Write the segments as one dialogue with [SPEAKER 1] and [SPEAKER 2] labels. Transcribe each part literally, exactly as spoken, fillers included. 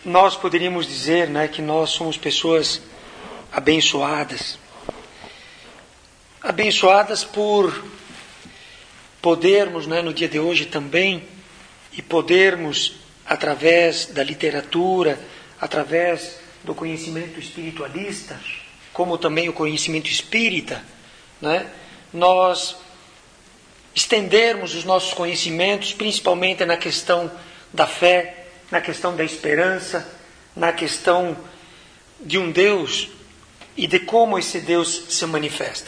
[SPEAKER 1] nós poderíamos dizer, né, que nós somos pessoas abençoadas. Abençoadas por podermos, né, no dia de hoje também, e podermos, através da literatura, através do conhecimento espiritualista, como também o conhecimento espírita, né, nós estendermos os nossos conhecimentos, principalmente na questão da fé, na questão da esperança, na questão de um Deus e de como esse Deus se manifesta.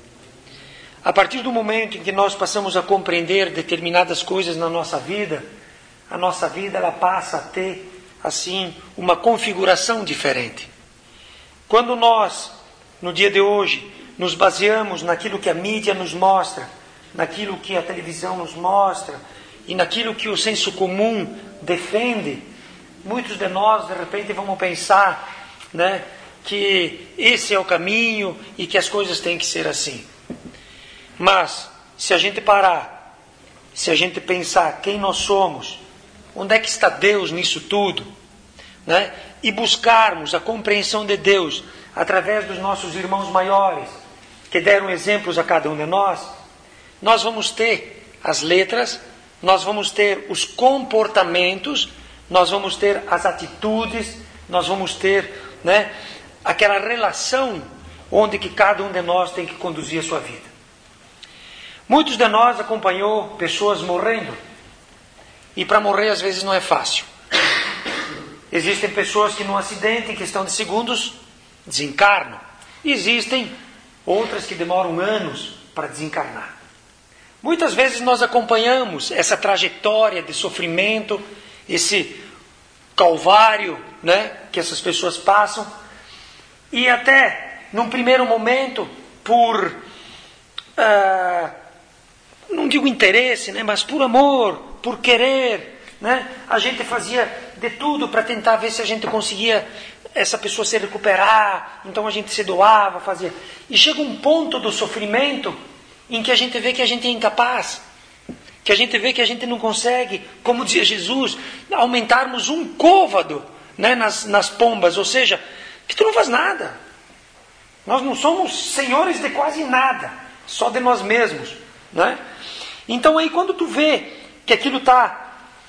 [SPEAKER 1] A partir do momento em que nós passamos a compreender determinadas coisas na nossa vida, a nossa vida ela passa a ter, assim, uma configuração diferente. Quando nós, no dia de hoje, nos baseamos naquilo que a mídia nos mostra, naquilo que a televisão nos mostra e naquilo que o senso comum defende, muitos de nós, de repente, vamos pensar, né, que esse é o caminho e que as coisas têm que ser assim. Mas, se a gente parar, se a gente pensar quem nós somos, onde é que está Deus nisso tudo, né, e buscarmos a compreensão de Deus através dos nossos irmãos maiores, que deram exemplos a cada um de nós, nós vamos ter as letras, nós vamos ter os comportamentos, nós vamos ter as atitudes, nós vamos ter, né, aquela relação onde que cada um de nós tem que conduzir a sua vida. Muitos de nós acompanhou pessoas morrendo, e para morrer às vezes não é fácil. Existem pessoas que num acidente, em questão de segundos, desencarnam. Existem outras que demoram anos para desencarnar. Muitas vezes nós acompanhamos essa trajetória de sofrimento, esse calvário, né, que essas pessoas passam, e até, num primeiro momento, por, uh, não digo interesse, né, mas por amor, por querer, né, a gente fazia de tudo para tentar ver se a gente conseguia essa pessoa se recuperar, então a gente se doava, fazia. E chega um ponto do sofrimento em que a gente vê que a gente é incapaz, que a gente vê que a gente não consegue, como dizia Jesus, aumentarmos um côvado, né, nas, nas pombas, ou seja, que tu não faz nada. Nós não somos senhores de quase nada, só de nós mesmos, né? Então aí quando tu vê que aquilo está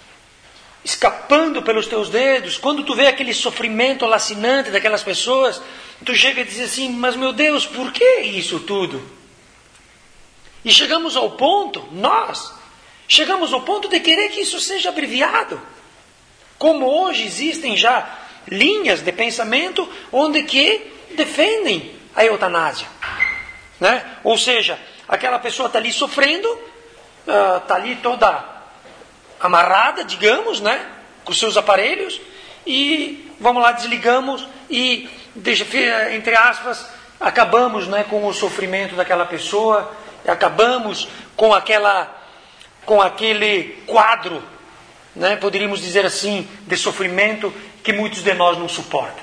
[SPEAKER 1] escapando pelos teus dedos, quando tu vê aquele sofrimento lacinante daquelas pessoas, tu chega e diz assim, mas meu Deus, por que isso tudo? E chegamos ao ponto, nós, chegamos ao ponto de querer que isso seja abreviado. Como hoje existem já linhas de pensamento onde que defendem a eutanásia, né? Ou seja, aquela pessoa está ali sofrendo, está uh, ali toda amarrada, digamos, né, com seus aparelhos, e vamos lá, desligamos e, deixa, entre aspas, acabamos, né, com o sofrimento daquela pessoa, acabamos com aquela, com aquele quadro, né, poderíamos dizer assim, de sofrimento que muitos de nós não suportam.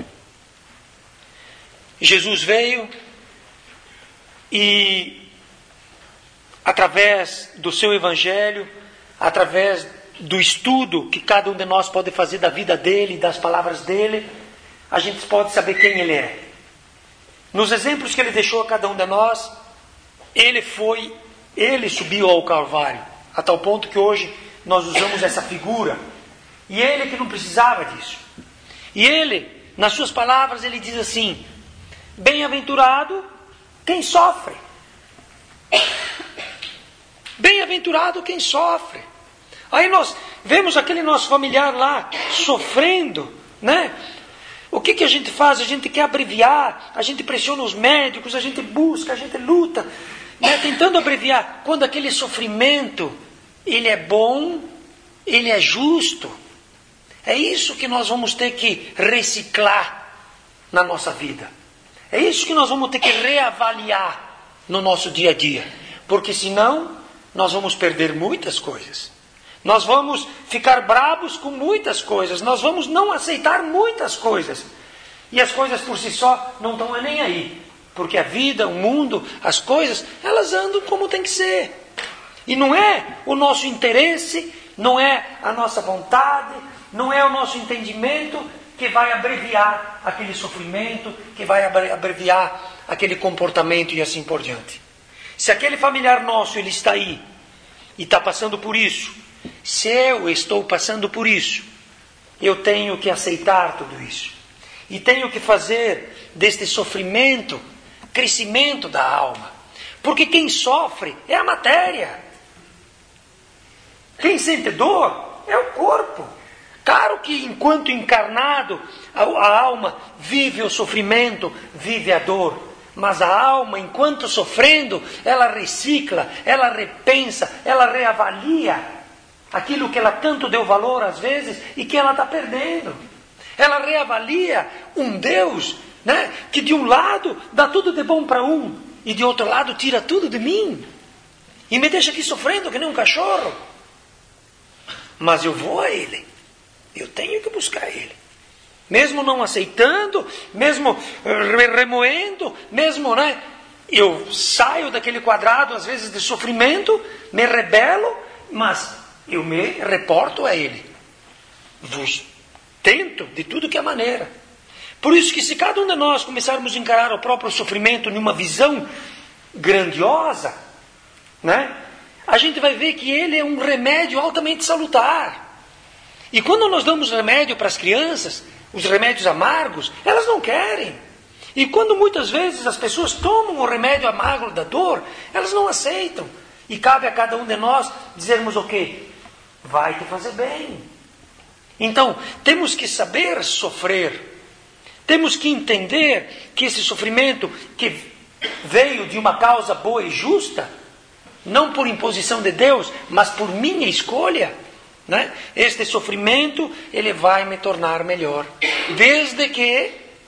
[SPEAKER 1] Jesus veio e, através do seu evangelho, através do estudo que cada um de nós pode fazer da vida dele, das palavras dele, a gente pode saber quem ele é. Nos exemplos que ele deixou a cada um de nós, ele foi, ele subiu ao Calvário, a tal ponto que hoje nós usamos essa figura. E ele que não precisava disso. E ele, nas suas palavras, ele diz assim, bem-aventurado quem sofre. Bem-aventurado quem sofre. Aí nós vemos aquele nosso familiar lá sofrendo, né? O que, que a gente faz? A gente quer abreviar, a gente pressiona os médicos, a gente busca, a gente luta, né? Tentando abreviar. Quando aquele sofrimento, ele é bom, ele é justo. É isso que nós vamos ter que reciclar na nossa vida. É isso que nós vamos ter que reavaliar no nosso dia a dia. Porque senão nós vamos perder muitas coisas. Nós vamos ficar bravos com muitas coisas. Nós vamos não aceitar muitas coisas. E as coisas por si só não estão nem aí. Porque a vida, o mundo, as coisas, elas andam como tem que ser. E não é o nosso interesse, não é a nossa vontade, não é o nosso entendimento que vai abreviar aquele sofrimento, que vai abreviar aquele comportamento e assim por diante. Se aquele familiar nosso, ele está aí e está passando por isso, se eu estou passando por isso, eu tenho que aceitar tudo isso. E tenho que fazer deste sofrimento crescimento da alma. Porque quem sofre é a matéria. Quem sente dor é o corpo. Claro que enquanto encarnado, a, a alma vive o sofrimento, vive a dor. Mas a alma, enquanto sofrendo, ela recicla, ela repensa, ela reavalia aquilo que ela tanto deu valor às vezes e que ela está perdendo. Ela reavalia um Deus, né, que de um lado dá tudo de bom para um e de outro lado tira tudo de mim e me deixa aqui sofrendo que nem um cachorro. Mas eu vou a Ele, eu tenho que buscar Ele, mesmo não aceitando, mesmo remoendo, mesmo, né, eu saio daquele quadrado às vezes de sofrimento, me rebelo, mas eu me reporto a Ele, vos tento de tudo que é maneira. Por isso que se cada um de nós começarmos a encarar o próprio sofrimento numa visão grandiosa, né, a gente vai ver que ele é um remédio altamente salutar. E quando nós damos remédio para as crianças, os remédios amargos, elas não querem. E quando muitas vezes as pessoas tomam o remédio amargo da dor, elas não aceitam. E cabe a cada um de nós dizermos o quê? Vai te fazer bem. Então, temos que saber sofrer. Temos que entender que esse sofrimento que veio de uma causa boa e justa, não por imposição de Deus, mas por minha escolha, né? Este sofrimento, ele vai me tornar melhor, desde que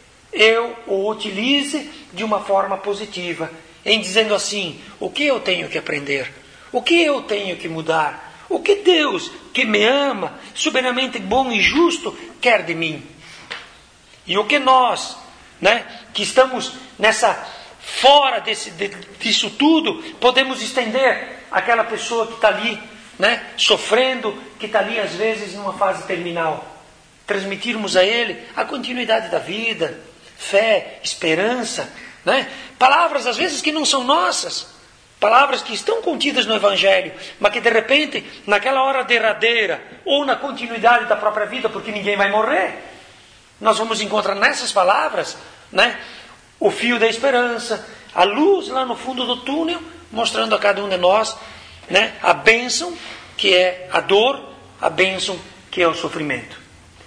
[SPEAKER 1] eu o utilize de uma forma positiva, em dizendo assim, o que eu tenho que aprender? O que eu tenho que mudar? O que Deus, que me ama, soberanamente bom e justo, quer de mim? E o que nós, né, que estamos nessa, fora desse, de, disso tudo, podemos estender àquela pessoa que está ali, né, sofrendo, que está ali às vezes numa fase terminal. Transmitirmos a ele a continuidade da vida, fé, esperança, né? Palavras às vezes que não são nossas, palavras que estão contidas no Evangelho, mas que de repente, naquela hora derradeira, ou na continuidade da própria vida, porque ninguém vai morrer, nós vamos encontrar nessas palavras, né, o fio da esperança, a luz lá no fundo do túnel, mostrando a cada um de nós, né, a bênção que é a dor, a bênção que é o sofrimento.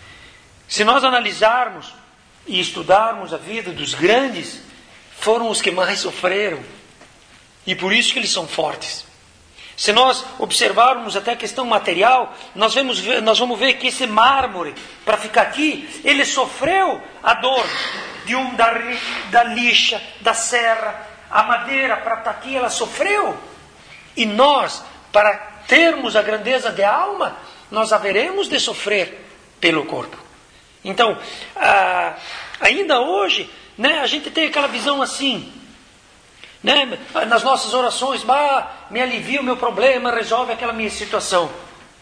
[SPEAKER 1] Se nós analisarmos e estudarmos a vida dos grandes, foram os que mais sofreram. E por isso que eles são fortes. Se nós observarmos até a questão material, nós vamos ver, nós vamos ver que esse mármore, para ficar aqui, ele sofreu a dor de um da, da lixa, da serra, a madeira para estar aqui, ela sofreu. E nós, para termos a grandeza de alma, nós haveremos de sofrer pelo corpo. Então, ah, ainda hoje, né, a gente tem aquela visão assim, né, nas nossas orações, bah, me alivia o meu problema, resolve aquela minha situação.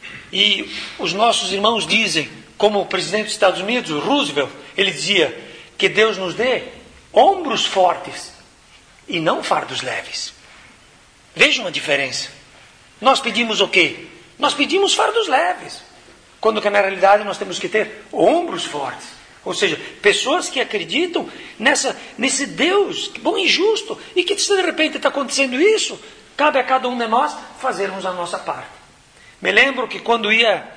[SPEAKER 1] E os nossos irmãos dizem, como o presidente dos Estados Unidos, o Roosevelt, ele dizia que Deus nos dê ombros fortes e não fardos leves. Vejam a diferença. Nós pedimos o quê? Nós pedimos fardos leves, quando que na realidade nós temos que ter ombros fortes. Ou seja, pessoas que acreditam nessa, nesse Deus bom e justo, e que se de repente está acontecendo isso, cabe a cada um de nós fazermos a nossa parte. Me lembro que quando ia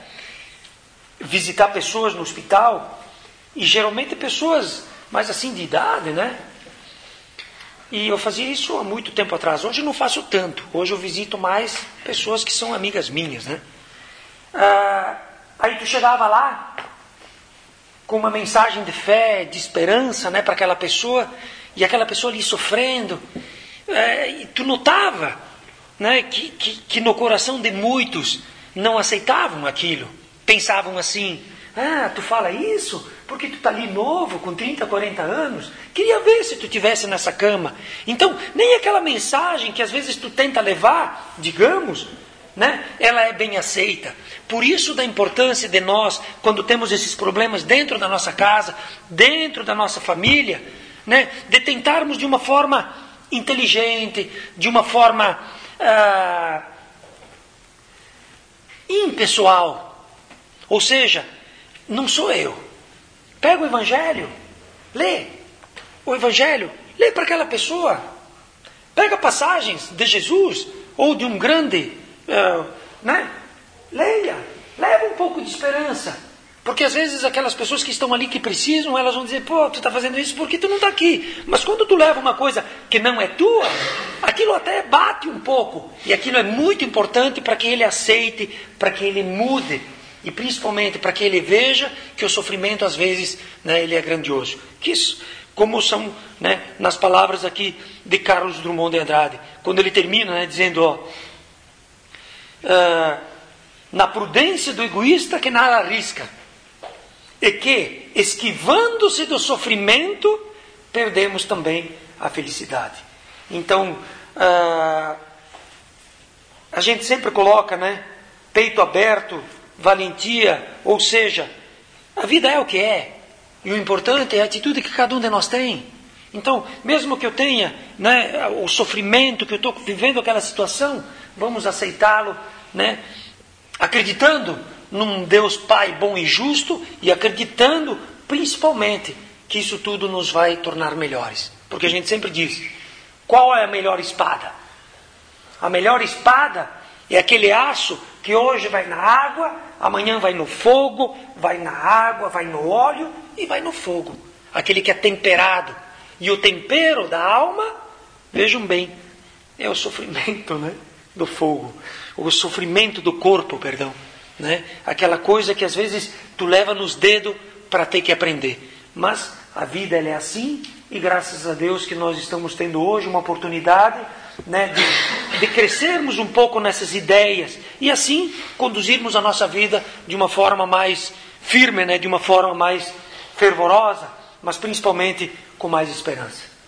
[SPEAKER 1] visitar pessoas no hospital, e geralmente pessoas mais assim de idade, né? E eu fazia isso há muito tempo atrás. Hoje eu não faço tanto. Hoje eu visito mais pessoas que são amigas minhas, né? Ah, aí tu chegava lá com uma mensagem de fé, de esperança, né, para aquela pessoa, e aquela pessoa ali sofrendo, é, e tu notava, né, que, que, que no coração de muitos não aceitavam aquilo, pensavam assim, ah, tu fala isso porque tu está ali novo, com trinta, quarenta anos, queria ver se tu estivesse nessa cama. Então, nem aquela mensagem que às vezes tu tenta levar, digamos, né, ela é bem aceita. Por isso da importância de nós, quando temos esses problemas dentro da nossa casa, dentro da nossa família, né, de tentarmos de uma forma inteligente, de uma forma ah, impessoal. Ou seja, não sou eu. Pega o Evangelho, lê o Evangelho, lê para aquela pessoa. Pega passagens de Jesus ou de um grande, uh, né? Leia, leva um pouco de esperança. Porque às vezes aquelas pessoas que estão ali que precisam, elas vão dizer, pô, tu está fazendo isso porque tu não está aqui. Mas quando tu leva uma coisa que não é tua, aquilo até bate um pouco. E aquilo é muito importante para que ele aceite, para que ele mude. E principalmente para que ele veja que o sofrimento às vezes, né, ele é grandioso. Que isso, como são, né, nas palavras aqui de Carlos Drummond de Andrade, quando ele termina, né, dizendo, ó, uh, na prudência do egoísta que nada arrisca, e que, esquivando-se do sofrimento, perdemos também a felicidade. Então, uh, a gente sempre coloca, né, peito aberto, valentia, ou seja, a vida é o que é, e o importante é a atitude que cada um de nós tem. Então, mesmo que eu tenha, né, o sofrimento, que eu estou vivendo aquela situação, vamos aceitá-lo, né, acreditando num Deus Pai bom e justo, e acreditando principalmente que isso tudo nos vai tornar melhores. Porque a gente sempre diz, qual é a melhor espada? A melhor espada é aquele aço que hoje vai na água, amanhã vai no fogo, vai na água, vai no óleo e vai no fogo. Aquele que é temperado. E o tempero da alma, vejam bem, é o sofrimento, né, do fogo. O sofrimento do corpo, perdão. Né? Aquela coisa que às vezes tu leva nos dedos para ter que aprender. Mas a vida ela é assim, e graças a Deus que nós estamos tendo hoje uma oportunidade, né, de, de crescermos um pouco nessas ideias e assim conduzirmos a nossa vida de uma forma mais firme, né, de uma forma mais fervorosa, mas principalmente com mais esperança.